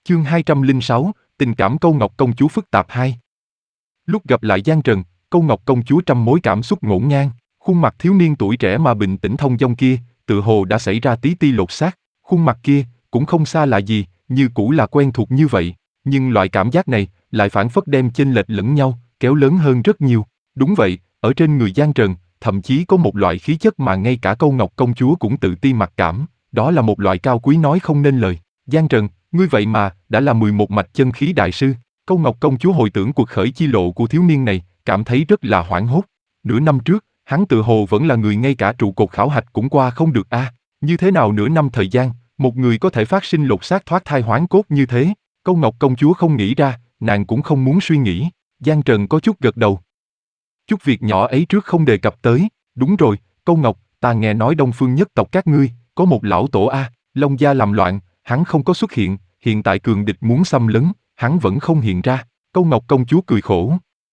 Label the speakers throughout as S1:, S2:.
S1: Chương 206, tình cảm Câu Ngọc Công Chúa phức tạp 2. Lúc gặp lại Giang Trần, Câu Ngọc Công Chúa trăm mối cảm xúc ngổn ngang, khuôn mặt thiếu niên tuổi trẻ mà bình tĩnh thông dong kia, tự hồ đã xảy ra tí ti lột xác, khuôn mặt kia, cũng không xa lạ gì, như cũ là quen thuộc như vậy, nhưng loại cảm giác này, lại phảng phất đem chênh lệch lẫn nhau, kéo lớn hơn rất nhiều. Đúng vậy, ở trên người Giang Trần, thậm chí có một loại khí chất mà ngay cả Câu Ngọc Công Chúa cũng tự ti mặc cảm, đó là một loại cao quý nói không nên lời. Giang Trần, ngươi vậy mà, đã là 11 mạch chân khí đại sư. Câu Ngọc Công Chúa hồi tưởng cuộc khởi chi lộ của thiếu niên này, cảm thấy rất là hoảng hốt. Nửa năm trước, hắn tự hồ vẫn là người ngay cả trụ cột khảo hạch cũng qua không được a. Như thế nào nửa năm thời gian, một người có thể phát sinh lột xác thoát thai hoán cốt như thế? Câu Ngọc Công Chúa không nghĩ ra, nàng cũng không muốn suy nghĩ. Giang Trần có chút gật đầu. Chút việc nhỏ ấy trước không đề cập tới. Đúng rồi, Câu Ngọc, ta nghe nói Đông Phương nhất tộc các ngươi, có một lão tổ a, Long gia làm loạn, hắn không có xuất hiện, hiện tại cường địch muốn xâm lấn, hắn vẫn không hiện ra. Câu Ngọc Công Chúa cười khổ.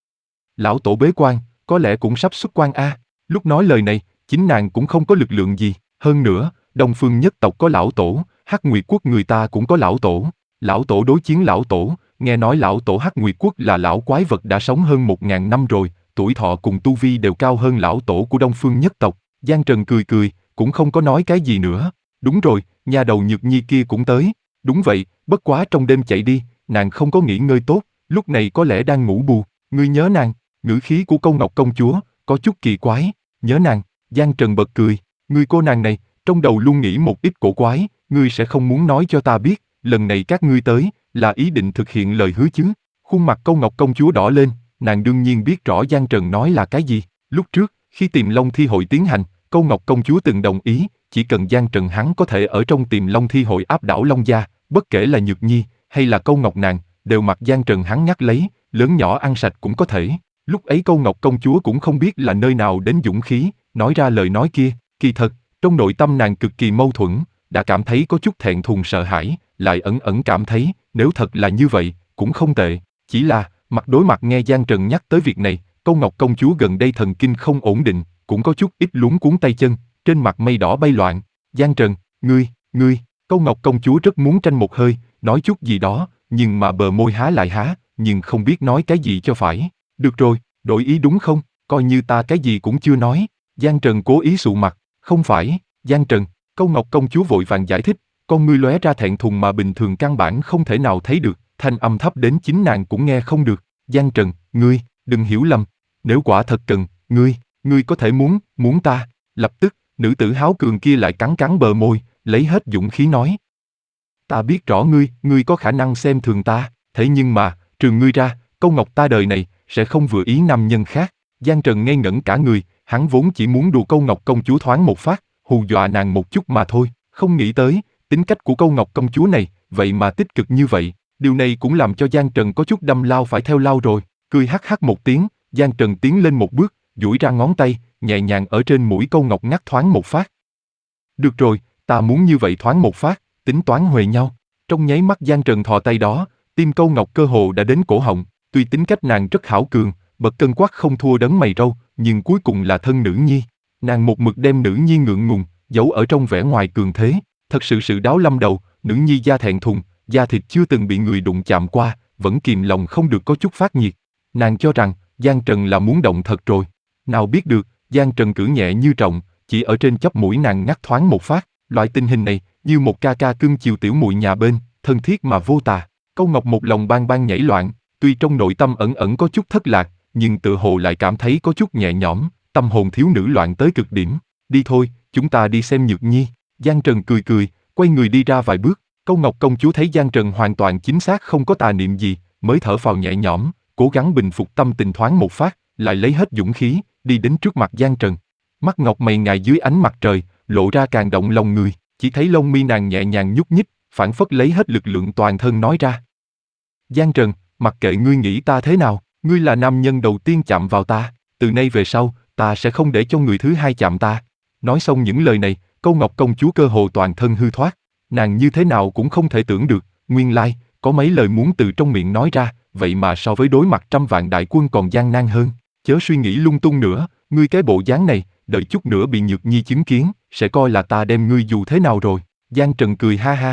S1: Lão tổ bế quan, có lẽ cũng sắp xuất quan a. Lúc nói lời này, chính nàng cũng không có lực lượng gì. Hơn nữa, Đông Phương nhất tộc có lão tổ, Hắc Nguyệt quốc người ta cũng có lão tổ. Lão tổ đối chiến lão tổ, nghe nói lão tổ Hắc Nguyệt quốc là lão quái vật đã sống hơn 1000 năm rồi, tuổi thọ cùng tu vi đều cao hơn lão tổ của Đông Phương nhất tộc. Giang Trần cười cười, cũng không có nói cái gì nữa. Đúng rồi, nhà đầu Nhược Nhi kia cũng tới. Đúng vậy, bất quá trong đêm chạy đi, nàng không có nghỉ ngơi tốt, lúc này có lẽ đang ngủ bù. Ngươi nhớ nàng? Ngữ khí của Câu Ngọc Công Chúa có chút kỳ quái. Nhớ nàng? Giang Trần bật cười. Ngươi cô nàng này, trong đầu luôn nghĩ một ít cổ quái, ngươi sẽ không muốn nói cho ta biết, lần này các ngươi tới, là ý định thực hiện lời hứa chứ? Khuôn mặt Câu Ngọc Công Chúa đỏ lên, nàng đương nhiên biết rõ Giang Trần nói là cái gì. Lúc trước, khi Tiềm Long Thi hội tiến hành, Câu Ngọc Công Chúa từng đồng ý, chỉ cần Giang Trần hắn có thể ở trong Tiềm Long Thi hội áp đảo Long gia, bất kể là Nhược Nhi hay là Câu Ngọc nàng, đều mặc Giang Trần hắn ngắt lấy, lớn nhỏ ăn sạch cũng có thể. Lúc ấy Câu Ngọc Công Chúa cũng không biết là nơi nào đến dũng khí, nói ra lời nói kia. Kỳ thật, trong nội tâm nàng cực kỳ mâu thuẫn, đã cảm thấy có chút thẹn thùng sợ hãi, lại ẩn ẩn cảm thấy, nếu thật là như vậy, cũng không tệ. Chỉ là, mặt đối mặt nghe Giang Trần nhắc tới việc này, Câu Ngọc Công Chúa gần đây thần kinh không ổn định, cũng có chút ít luống cuống tay chân, trên mặt mây đỏ bay loạn. Giang Trần, ngươi, Câu Ngọc Công Chúa rất muốn tranh một hơi, nói chút gì đó, nhưng mà bờ môi há lại há, nhưng không biết nói cái gì cho phải. Được rồi, đổi ý đúng không, coi như ta cái gì cũng chưa nói. Giang Trần cố ý sụ mặt, không phải, Giang Trần, Câu Ngọc Công Chúa vội vàng giải thích, con ngươi lóe ra thẹn thùng mà bình thường căn bản không thể nào thấy được, thanh âm thấp đến chính nàng cũng nghe không được. Giang Trần, ngươi, đừng hiểu lầm, nếu quả thật cần, ngươi có thể muốn ta. Lập tức, nữ tử háo cường kia lại cắn bờ môi, lấy hết dũng khí nói. Ta biết rõ ngươi có khả năng xem thường ta, thế nhưng mà, trừ ngươi ra, Câu Ngọc ta đời này, sẽ không vừa ý nam nhân khác. Giang Trần ngây ngẩn cả người, hắn vốn chỉ muốn đùa Câu Ngọc Công Chúa thoáng một phát, hù dọa nàng một chút mà thôi, không nghĩ tới, tính cách của Câu Ngọc Công Chúa này, vậy mà tích cực như vậy, điều này cũng làm cho Giang Trần có chút đâm lao phải theo lao rồi, cười hắc hắc một tiếng, Giang Trần tiến lên một bước, duỗi ra ngón tay, nhẹ nhàng ở trên mũi Câu Ngọc ngắt thoáng một phát. Được rồi, ta muốn như vậy thoáng một phát, tính toán huề nhau. Trong nháy mắt Giang Trần thò tay đó, tim Câu Ngọc cơ hồ đã đến cổ họng, tuy tính cách nàng rất hảo cường, bậc cân quắc không thua đấng mày râu, nhưng cuối cùng là thân nữ nhi. Nàng một mực đem nữ nhi ngượng ngùng, giấu ở trong vẻ ngoài cường thế, thật sự đáo lâm đầu, nữ nhi da thẹn thùng, da thịt chưa từng bị người đụng chạm qua, vẫn kìm lòng không được có chút phát nhiệt. Nàng cho rằng, Giang Trần là muốn động thật rồi. Nào biết được, Giang Trần cử nhẹ như trọng, chỉ ở trên chóp mũi nàng ngắt thoáng một phát, loại tình hình này, như một ca ca cưng chiều tiểu muội nhà bên, thân thiết mà vô tà. Câu Ngọc một lòng bang bang nhảy loạn, tuy trong nội tâm ẩn ẩn có chút thất lạc, nhưng tự hồ lại cảm thấy có chút nhẹ nhõm, tâm hồn thiếu nữ loạn tới cực điểm. Đi thôi, chúng ta đi xem Nhược Nhi. Giang Trần cười, quay người đi ra vài bước. Câu Ngọc Công Chúa thấy Giang Trần hoàn toàn chính xác không có tà niệm gì, mới thở phào nhẹ nhõm, cố gắng bình phục tâm tình thoáng một phát, lại lấy hết dũng khí, đi đến trước mặt Giang Trần. Mắt ngọc mày ngài dưới ánh mặt trời, lộ ra càng động lòng người, chỉ thấy lông mi nàng nhẹ nhàng nhúc nhích, phảng phất lấy hết lực lượng toàn thân nói ra. Giang Trần, mặc kệ ngươi nghĩ ta thế nào, ngươi là nam nhân đầu tiên chạm vào ta, từ nay về sau, ta sẽ không để cho người thứ hai chạm ta. Nói xong những lời này, Câu Ngọc Công Chúa cơ hồ toàn thân hư thoát, nàng như thế nào cũng không thể tưởng được, nguyên lai, có mấy lời muốn từ trong miệng nói ra, vậy mà so với đối mặt trăm vạn đại quân còn gian nan hơn. Chớ suy nghĩ lung tung nữa, ngươi cái bộ dáng này, đợi chút nữa bị Nhược Nhi chứng kiến, sẽ coi là ta đem ngươi dù thế nào rồi. Giang Trần cười ha ha,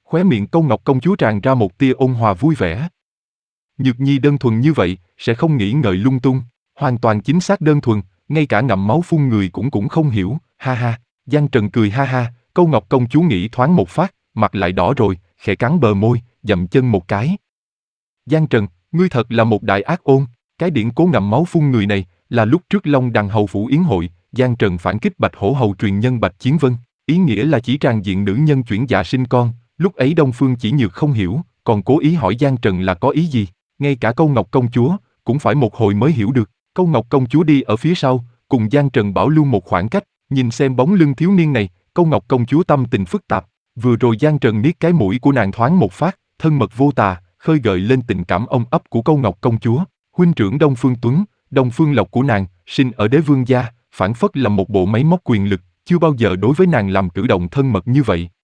S1: Khóe miệng Câu Ngọc công chúa tràn ra một tia ôn hòa vui vẻ. Nhược Nhi đơn thuần như vậy, sẽ không nghĩ ngợi lung tung, hoàn toàn chính xác đơn thuần, ngay cả ngậm máu phun người cũng không hiểu, ha ha. Giang Trần cười ha ha, Câu Ngọc công chúa nghĩ thoáng một phát, mặt lại đỏ rồi, khẽ cắn bờ môi, dậm chân một cái. Giang Trần, ngươi thật là một đại ác ôn, cái điển cố ngậm máu phun người này, là lúc trước Long Đằng Hầu Phủ Yến hội, Giang Trần phản kích Bạch Hổ Hầu truyền nhân Bạch Chiến Vân, ý nghĩa là chỉ tràn diện nữ nhân chuyển dạ sinh con, lúc ấy Đông Phương Chỉ Nhược không hiểu, còn cố ý hỏi Giang Trần là có ý gì, ngay cả Câu Ngọc công chúa, cũng phải một hồi mới hiểu được. Câu Ngọc công chúa đi ở phía sau, cùng Giang Trần bảo lưu một khoảng cách, nhìn xem bóng lưng thiếu niên này, Câu Ngọc công chúa tâm tình phức tạp. Vừa rồi Giang Trần niết cái mũi của nàng thoáng một phát, thân mật vô tà, khơi gợi lên tình cảm ôm ấp của Câu Ngọc công chúa. Huynh trưởng Đông Phương Tuấn, Đông Phương Lộc của nàng, sinh ở đế vương gia, phản phất là một bộ máy móc quyền lực, chưa bao giờ đối với nàng làm cử động thân mật như vậy.